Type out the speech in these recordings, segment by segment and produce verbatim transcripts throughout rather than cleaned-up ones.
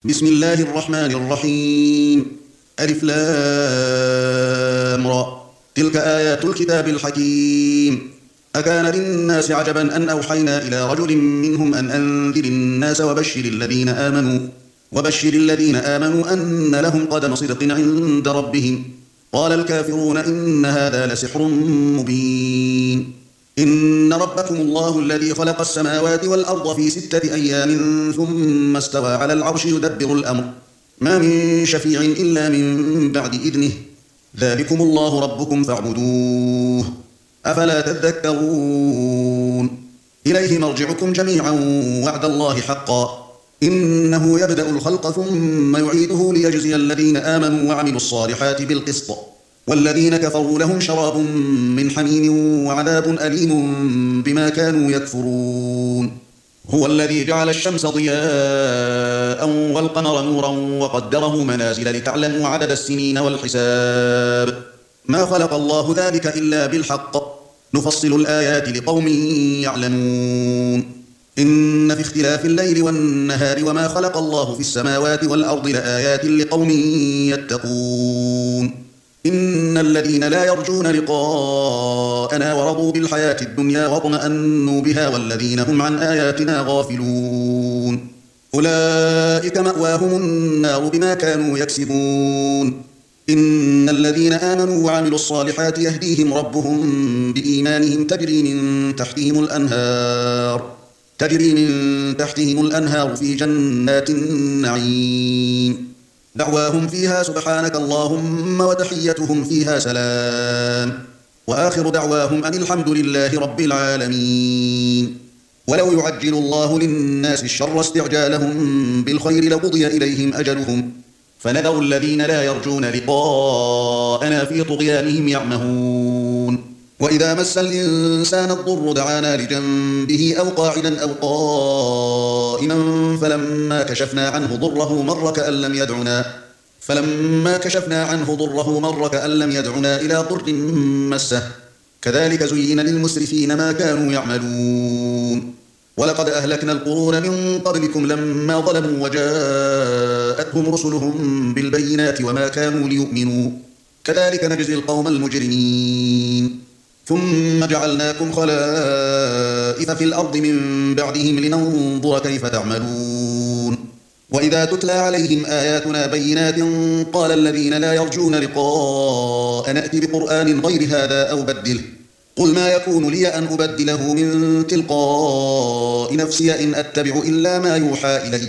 بسم الله الرحمن الرحيم ألف لام را تلك آيات الكتاب الحكيم أكان للناس عجبا أن أوحينا إلى رجل منهم أن أنذر الناس وبشر الذين آمنوا وبشر الذين آمنوا أن لهم قدم صدق عند ربهم قال الكافرون إن هذا لسحر مبين إن ربكم الله الذي خلق السماوات والأرض في ستة أيام ثم استوى على العرش يدبر الأمر ما من شفيع إلا من بعد إذنه ذلكم الله ربكم فاعبدوه أفلا تذكرون إليه مرجعكم جميعا وعد الله حقا إنه يبدأ الخلق ثم يعيده ليجزي الذين آمنوا وعملوا الصالحات بالقسط والذين كفروا لهم شراب من حميم وعذاب أليم بما كانوا يكفرون هو الذي جعل الشمس ضياء والقمر نورا وقدره منازل لتعلموا عدد السنين والحساب ما خلق الله ذلك إلا بالحق نفصل الآيات لقوم يعلمون إن في اختلاف الليل والنهار وما خلق الله في السماوات والأرض لآيات لقوم يتقون إن الذين لا يرجون لقاءنا ورضوا بالحياة الدنيا واطمأنوا بها والذين هم عن آياتنا غافلون أولئك مأواهم النار بما كانوا يكسبون إن الذين آمنوا وعملوا الصالحات يهديهم ربهم بإيمانهم تجري من تحتهم الأنهار تجري من تحتهم الأنهار في جنات النعيم دعواهم فيها سبحانك اللهم وتحيتهم فيها سلام وآخر دعواهم أن الحمد لله رب العالمين ولو يعجل الله للناس الشر استعجالهم بالخير لقضي إليهم أجلهم فنذر الذين لا يرجون لقاءنا في طغيانهم يعمهون وإذا مس الإنسان الضر دعانا لجنبه أو قاعدا أو قائما فلما كشفنا عنه ضره مر كأن لم يدعنا فلما كشفنا عنه ضره مر كأن لم يدعنا إلى ضر مسه كذلك زين للمسرفين ما كانوا يعملون ولقد أهلكنا القرون من قبلكم لما ظلموا وجاءتهم رسلهم بالبينات وما كانوا ليؤمنوا كذلك نجزي القوم المجرمين ثم جعلناكم خلائف في الأرض من بعدهم لننظر كيف تعملون وإذا تتلى عليهم آياتنا بينات قال الذين لا يرجون لقاء نأتي بقرآن غير هذا أو بدله قل ما يكون لي أن أبدله من تلقاء نفسي إن أتبع إلا ما يوحى إلي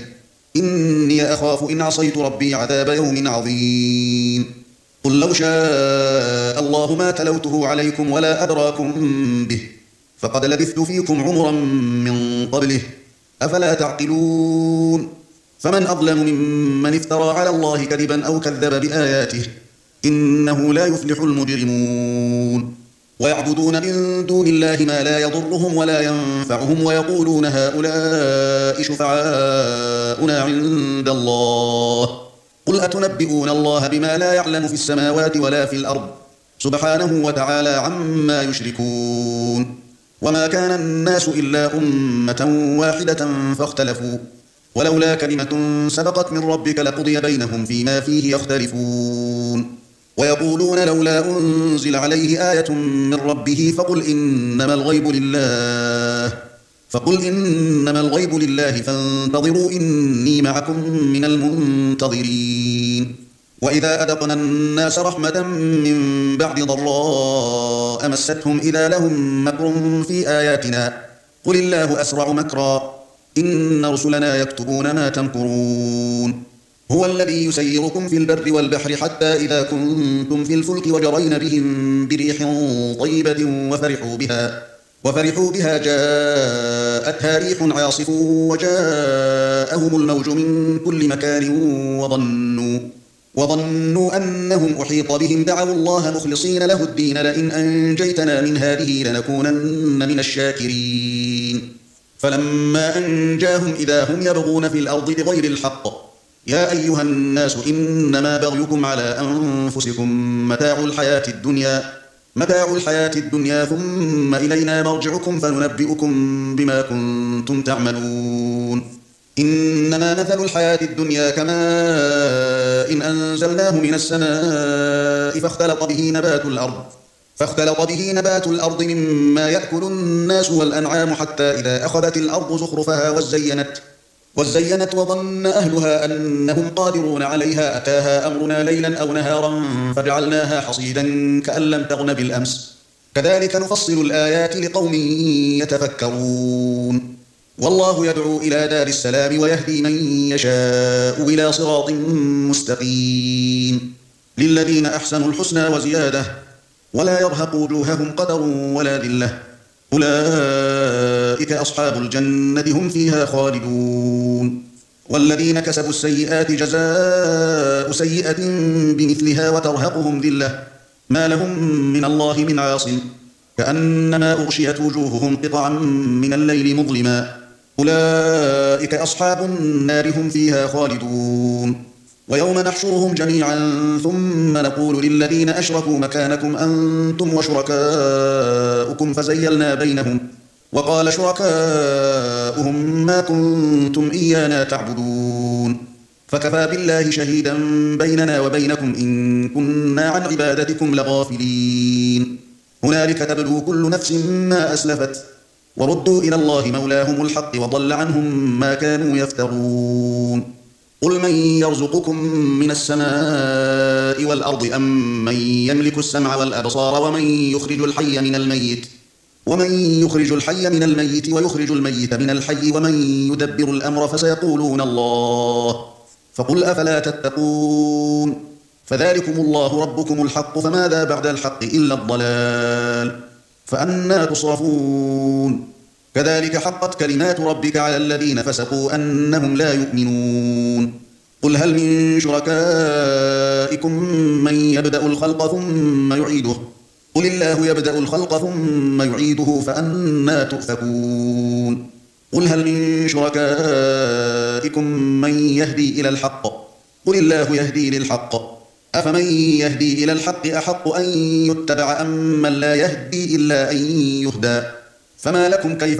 إني أخاف إن عصيت ربي عذاب يوم عظيم قل لو شاء الله ما تلوته عليكم ولا أدراكم به فقد لبثت فيكم عمرا من قبله أفلا تعقلون فمن أظلم ممن افترى على الله كذبا أو كذب بآياته إنه لا يفلح المجرمون ويعبدون من دون الله ما لا يضرهم ولا ينفعهم ويقولون هؤلاء شفعاؤنا عند الله قل أتنبئون الله بما لا يعلم في السماوات ولا في الأرض سبحانه وتعالى عما يشركون وما كان الناس إلا أمة واحدة فاختلفوا ولولا كلمة سبقت من ربك لقضي بينهم فيما فيه يختلفون ويقولون لولا أنزل عليه آية من ربه فقل إنما الغيب لله فقل إنما الغيب لله فانتظروا إني معكم من المنتظرين وإذا أذقنا الناس رحمة من بعد ضراء مستهم إذا لهم مكر في آياتنا قل الله أسرع مكرا إن رسلنا يكتبون ما تمكرون هو الذي يسيركم في البر والبحر حتى إذا كنتم في الفلك وجرين بهم بريح طيبة وفرحوا بها وفرحوا بها جاءتها ريح عاصف وجاءهم الموج من كل مكان وظنوا وظنوا أنهم أحيط بهم دعوا الله مخلصين له الدين لئن أنجيتنا من هذه لنكونن من الشاكرين فلما أنجاهم إذا هم يبغون في الأرض بغير الحق يا أيها الناس إنما بغيكم على أنفسكم متاع الحياة الدنيا متاع الحياة الدنيا ثم إلينا مرجعكم فننبئكم بما كنتم تعملون إنما مثل الحياة الدنيا كماء إن أنزلناه من السماء فاختلط به نبات الأرض فاختلط به نبات الأرض مما يأكل الناس والأنعام حتى إذا أخذت الأرض زخرفها وزينت وزينت وظن أهلها أنهم قادرون عليها أتاها أمرنا ليلا أو نهارا فجعلناها حصيدا كأن لم تغن بالأمس كذلك نفصل الآيات لقوم يتفكرون والله يدعو إلى دار السلام ويهدي من يشاء إلى صراط مستقيم للذين أحسنوا الحسنى وزيادة ولا يرهق وجوههم قتر ولا ذلة أولئك أصحاب الجنة هم فيها خالدون والذين كسبوا السيئات جزاء سيئة بمثلها وترهقهم ذلة ما لهم من الله من عاصم كأنما أغشيت وجوههم قطعا من الليل مظلما أولئك أصحاب النار هم فيها خالدون ويوم نحشرهم جميعا ثم نقول للذين أشركوا مكانكم أنتم وشركاؤكم فزيلنا بينهم وقال شركاؤهم ما كنتم إيانا تعبدون فكفى بالله شهيدا بيننا وبينكم إن كنا عن عبادتكم لغافلين هنالك تبلو كل نفس ما أسلفت وردوا إلى الله مولاهم الحق وضل عنهم ما كانوا يفترون قل من يرزقكم من السماء والأرض أم من يملك السمع والأبصار ومن يخرج الحي من الميت ومن يخرج الحي من الميت ويخرج الميت من الحي ومن يدبر الأمر فسيقولون الله فقل أفلا تتقون فذلكم الله ربكم الحق فماذا بعد الحق إلا الضلال فأنى تصرفون كذلك حقت كلمات ربك على الذين فسقوا أنهم لا يؤمنون قل هل من شركائكم من يبدأ الخلق ثم يعيده قل الله يبدأ الخلق ثم يعيده فأنى تؤفكون قل هل من شركائكم من يهدي إلى الحق قل الله يهدي للحق أفمن يهدي إلى الحق أحق أن يتبع أم من لا يهدي إلا أن يهدى فما لكم كيف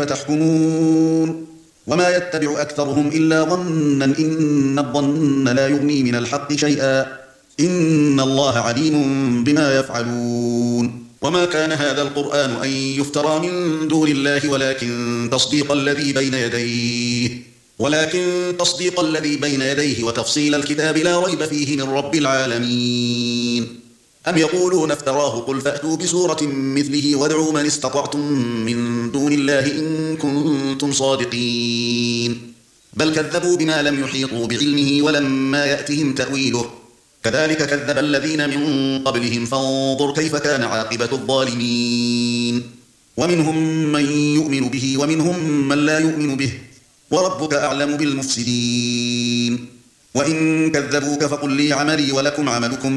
تحكمون وما يتبع أكثرهم إلا ظنا إن الظن لا يغني من الحق شيئا إن الله عليم بما يفعلون وما كان هذا القرآن أن يفترى من دون الله ولكن تصديق الذي بين يديه ولكن تصديق الذي بين يديه وتفصيل الكتاب لا ريب فيه من رب العالمين أم يقولون افتراه قل فأتوا بسورة مثله وادعوا من استطعتم من دون الله إن كنتم صادقين بل كذبوا بما لم يحيطوا بعلمه ولما يأتهم تأويله كذلك كذب الذين من قبلهم فانظر كيف كان عاقبة الظالمين ومنهم من يؤمن به ومنهم من لا يؤمن به وربك أعلم بالمفسدين وإن كذبوك فقل لي عملي ولكم عملكم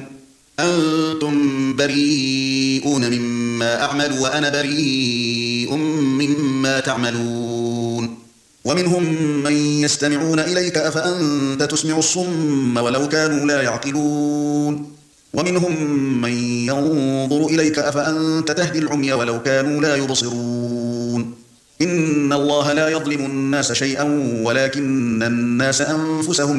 أنتم بريئون مما أعمل وأنا بريء مما تعملون ومنهم من يستمعون إليك أفأنت تسمع الصم ولو كانوا لا يعقلون ومنهم من ينظر إليك أفأنت تهدي العمي ولو كانوا لا يبصرون إن الله لا يظلم الناس شيئا ولكن الناس أنفسهم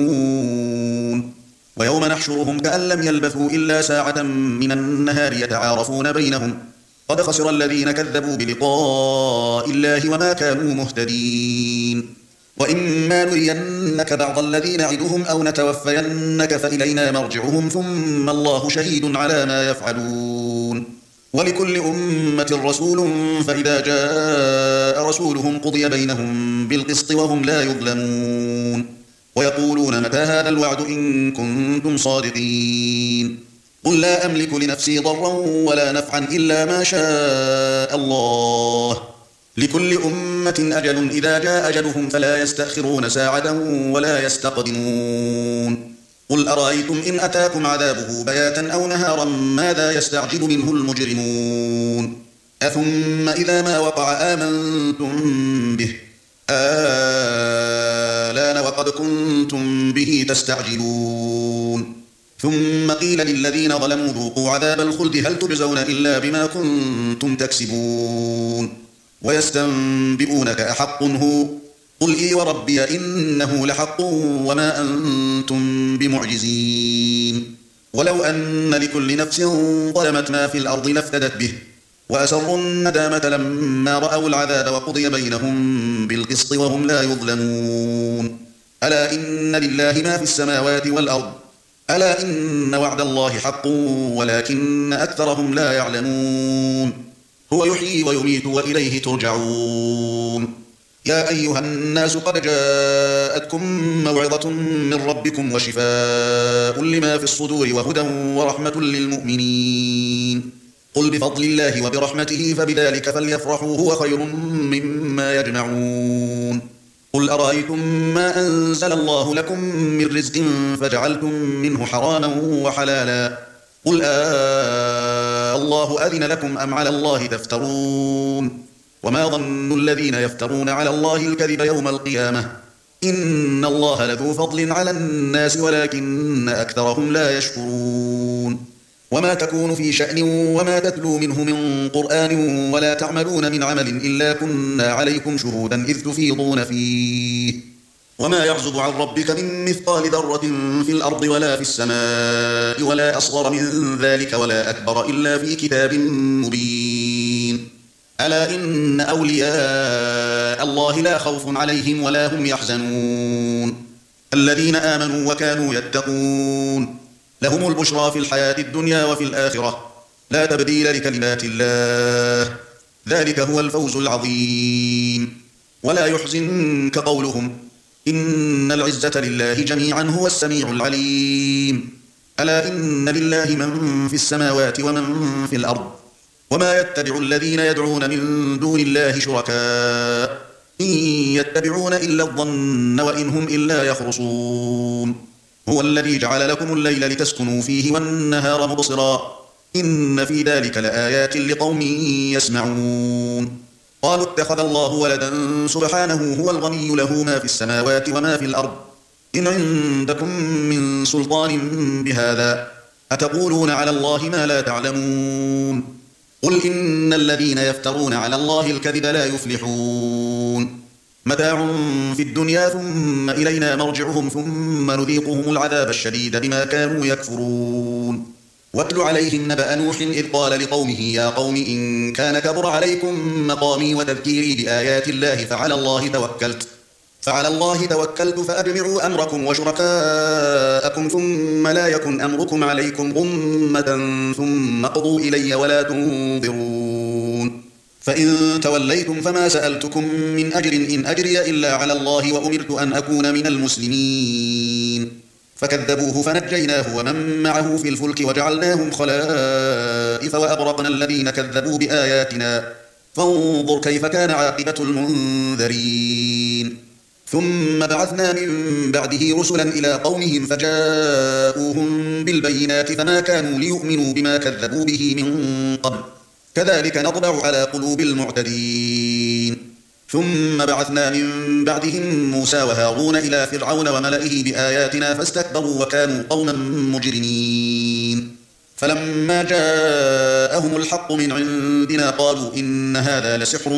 يظلمون ويوم نحشرهم كأن لم يلبثوا إلا ساعة من النهار يتعارفون بينهم قد خسر الذين كذبوا بلقاء الله وما كانوا مهتدين وإما نرينك بعض الذي نعدهم أو نتوفينك فإلينا مرجعهم ثم الله شهيد على ما يفعلون ولكل أمة رسول فإذا جاء رسولهم قضي بينهم بالقسط وهم لا يظلمون ويقولون متى هذا الوعد إن كنتم صادقين قل لا أملك لنفسي ضرا ولا نفعا إلا ما شاء الله لكل أمة أجل إذا جاء أجلهم فلا يستأخرون ساعة ولا يستقدمون قل أرأيتم إن أتاكم عذابه بياتا أو نهارا ماذا يستعجل منه المجرمون أثم إذا ما وقع آمنتم به آلان وقد كنتم به تستعجلون ثم قيل للذين ظلموا ذوقوا عذاب الخلد هل تجزون إلا بما كنتم تكسبون ويستنبئونك أحق هو قل إي وربي إنه لحق وما أنتم بمعجزين ولو أن لكل نفس ظلمت ما في الأرض لافتدت به وأسروا الندامة لما رأوا العذاب وقضي بينهم بالقسط وهم لا يظلمون ألا إن لله ما في السماوات والأرض ألا إن وعد الله حق ولكن أكثرهم لا يعلمون هو يحيي ويميت وإليه ترجعون يا أيها الناس قد جاءتكم موعظة من ربكم وشفاء لما في الصدور وهدى ورحمة للمؤمنين قل بفضل الله وبرحمته فبذلك فليفرحوا هو خير مما يجمعون قل أرأيتم ما أنزل الله لكم من رزق فجعلتم منه حراما وحلالا قل آه الله أذن لكم أم على الله تفترون وما ظن الذين يفترون على الله الكذب يوم القيامة إن الله لذو فضل على الناس ولكن أكثرهم لا يشكرون وما تكون في شأن وما تتلو منه من قرآن ولا تعملون من عمل إلا كنا عليكم شهودا إذ تفيضون فيه وما يعزب عن ربك من مثقال ذرة في الأرض ولا في السماء ولا أصغر من ذلك ولا أكبر إلا في كتاب مبين ألا إن أولياء الله لا خوف عليهم ولا هم يحزنون الذين آمنوا وكانوا يتقون لهم البشرى في الحياة الدنيا وفي الآخرة لا تبديل لكلمات الله ذلك هو الفوز العظيم ولا يحزنك قولهم إن العزة لله جميعا هو السميع العليم ألا إن لله من في السماوات ومن في الأرض وما يتبع الذين يدعون من دون الله شركاء إن يتبعون إلا الظن وإن هم إلا يخرصون هو الذي جعل لكم الليل لتسكنوا فيه والنهار مبصرا إن في ذلك لآيات لقوم يسمعون قالوا اتخذ الله ولدا سبحانه هو الغني له ما في السماوات وما في الأرض إن عندكم من سلطان بهذا أتقولون على الله ما لا تعلمون قل إن الذين يفترون على الله الكذب لا يفلحون متاع في الدنيا ثم إلينا مرجعهم ثم نذيقهم العذاب الشديد بما كانوا يكفرون واتل عليهم نبأ نوح إذ قال لقومه يا قوم إن كان كبر عليكم مقامي وتذكيري بآيات الله فعلى الله توكلت فعلى الله توكلت فأجمعوا أمركم وشركاءكم ثم لا يكن أمركم عليكم غمة ثم قضوا إلي ولا تنظرون فإن توليتم فما سألتكم من أجر إن أجري إلا على الله وأمرت أن أكون من المسلمين فكذبوه فنجيناه ومن معه في الفلك وجعلناهم خلائف وأغرقنا الذين كذبوا بآياتنا فانظر كيف كان عاقبة المنذرين ثم بعثنا من بعده رسلا إلى قومهم فجاءوهم بالبينات فما كانوا ليؤمنوا بما كذبوا به من قبل كذلك نطبع على قلوب المعتدين ثم بعثنا من بعدهم موسى وهارون إلى فرعون وملئه بآياتنا فاستكبروا وكانوا قوما مجرمين فلما جاءهم الحق من عندنا قالوا إن هذا لسحر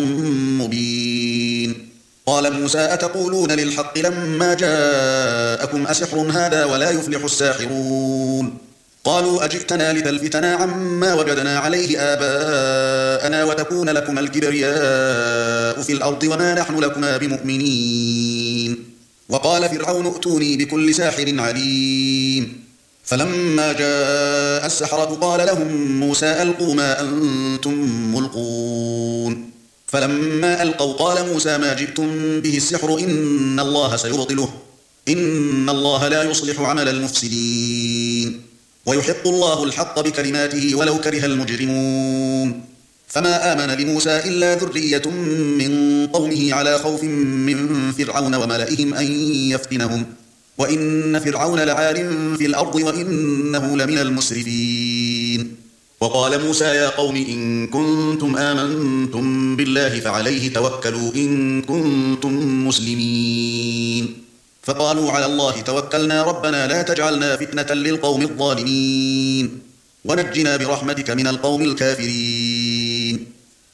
مبين قال موسى أتقولون للحق لما جاءكم أسحر هذا ولا يفلح الساحرون قالوا أجئتنا لتلفتنا عما وجدنا عليه آباءنا وتكون لكما الكبرياء في الأرض وما نحن لكما بمؤمنين وقال فرعون ائتوني بكل ساحر عليم فلما جاء السحرة قال لهم موسى ألقوا ما أنتم ملقون فلما ألقوا قال موسى ما جئتم به السحر إن الله سيبطله إن الله لا يصلح عمل المفسدين ويحق الله الحق بكلماته ولو كره المجرمون فما آمن لموسى إلا ذرية من قومه على خوف من فرعون وملئهم أن يفتنهم وإن فرعون لعال في الأرض وإنه لمن المسرفين وقال موسى يا قوم إن كنتم آمنتم بالله فعليه توكلوا إن كنتم مسلمين فقالوا على الله توكلنا ربنا لا تجعلنا فتنة للقوم الظالمين ونجنا برحمتك من القوم الكافرين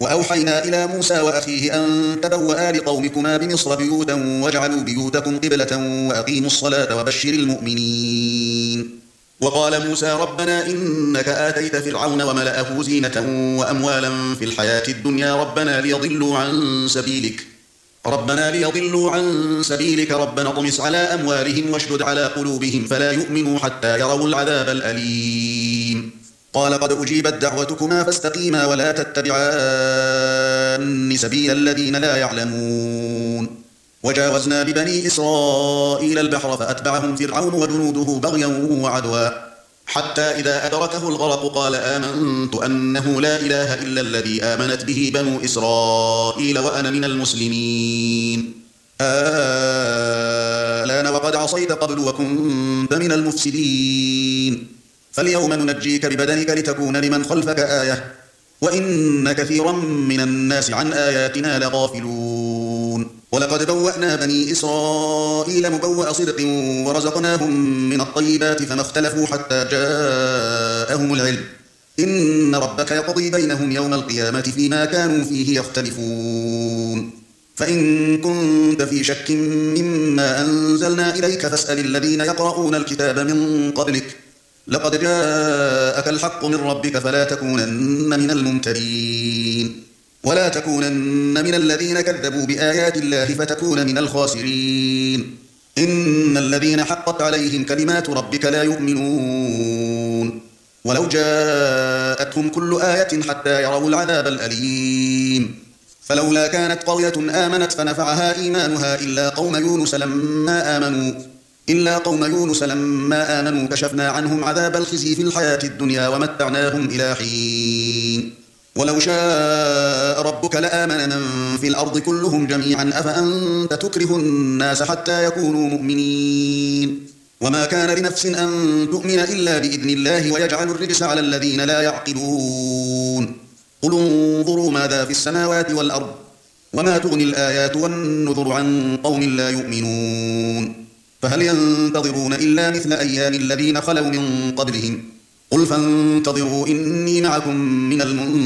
وأوحينا إلى موسى وأخيه أن تبوأ لقومكما بمصر بيوتا واجعلوا بيوتكم قبلة وأقيموا الصلاة وبشر المؤمنين. وقال موسى ربنا إنك آتيت فرعون وملأه زينة وأموالا في الحياة الدنيا ربنا ليضلوا عن سبيلك ربنا ليضلوا عن سبيلك ربنا اطمس على أموالهم واشدد على قلوبهم فلا يؤمنوا حتى يروا العذاب الأليم. قال قد أجيبت دعوتكما فاستقيما ولا تتبعان سبيل الذين لا يعلمون. وجاوزنا ببني إسرائيل البحر فأتبعهم فرعون وجنوده بغيا وعدوا حتى إذا أدركه الغرق قال آمنت أنه لا إله إلا الذي آمنت به بنو إسرائيل وأنا من المسلمين. الآن وقد عصيت قبل وكنت من المفسدين فاليوم ننجيك ببدنك لتكون لمن خلفك آية وإن كثيرا من الناس عن آياتنا لغافلون. ولقد بوأنا بني إسرائيل مبوأ صدق ورزقناهم من الطيبات فما اختلفوا حتى جاءهم العلم إن ربك يقضي بينهم يوم القيامة فيما كانوا فيه يختلفون. فإن كنت في شك مما أنزلنا إليك فاسأل الذين يقرؤون الكتاب من قبلك لقد جاءك الحق من ربك فلا تكونن من الممترين ولا تكونن من الذين كذبوا بآيات الله فتكون من الخاسرين. إن الذين حقت عليهم كلمات ربك لا يؤمنون ولو جاءتهم كل آية حتى يروا العذاب الأليم. فلولا كانت قرية آمنت فنفعها إيمانها إلا قوم يونس لما آمنوا إلا قوم يونس لما آمنوا كشفنا عنهم عذاب الخزي في الحياة الدنيا ومتعناهم إلى حين. ولو شاء ربك لآمن من في الأرض كلهم جميعا أفأنت تكره الناس حتى يكونوا مؤمنين وما كان لنفس أن تؤمن إلا بإذن الله ويجعل الرجس على الذين لا يعقلون. قل انظروا ماذا في السماوات والأرض وما تغني الآيات والنذر عن قوم لا يؤمنون. فهل ينتظرون إلا مثل أيام الذين خلوا من قبلهم قل فانتظروا إني معكم من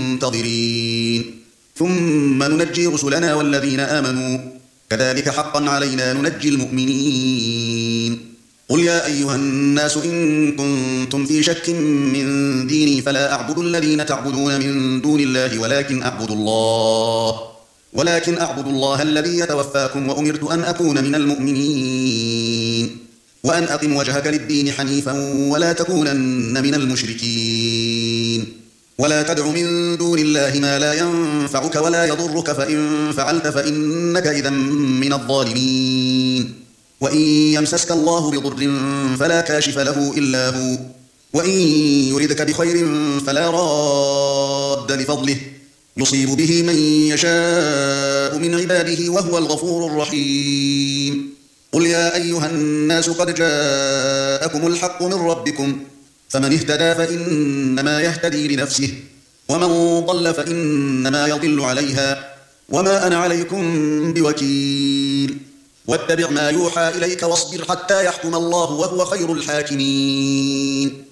المنتظرين ثم ننجي رسلنا والذين آمنوا كذلك حقا علينا ننجي المؤمنين. قل يا أيها الناس إن كنتم في شك من ديني فلا أعبد الذين تعبدون من دون الله ولكن أعبد الله ولكن أعبد الله الذي يتوفاكم وأمرت أن أكون من المؤمنين وأن أقم وجهك للدين حنيفا ولا تكونن من المشركين ولا تدع من دون الله ما لا ينفعك ولا يضرك فإن فعلت فإنك إذا من الظالمين. وإن يمسسك الله بضر فلا كاشف له إلا هو وإن يردك بخير فلا راد لفضله يصيب به من يشاء من عباده وهو الغفور الرحيم. قل يا أيها الناس قد جاءكم الحق من ربكم فمن اهتدى فإنما يهتدي لنفسه ومن ضل فإنما يضل عليها وما أنا عليكم بوكيل. واتبع ما يوحى إليك واصبر حتى يحكم الله وهو خير الحاكمين.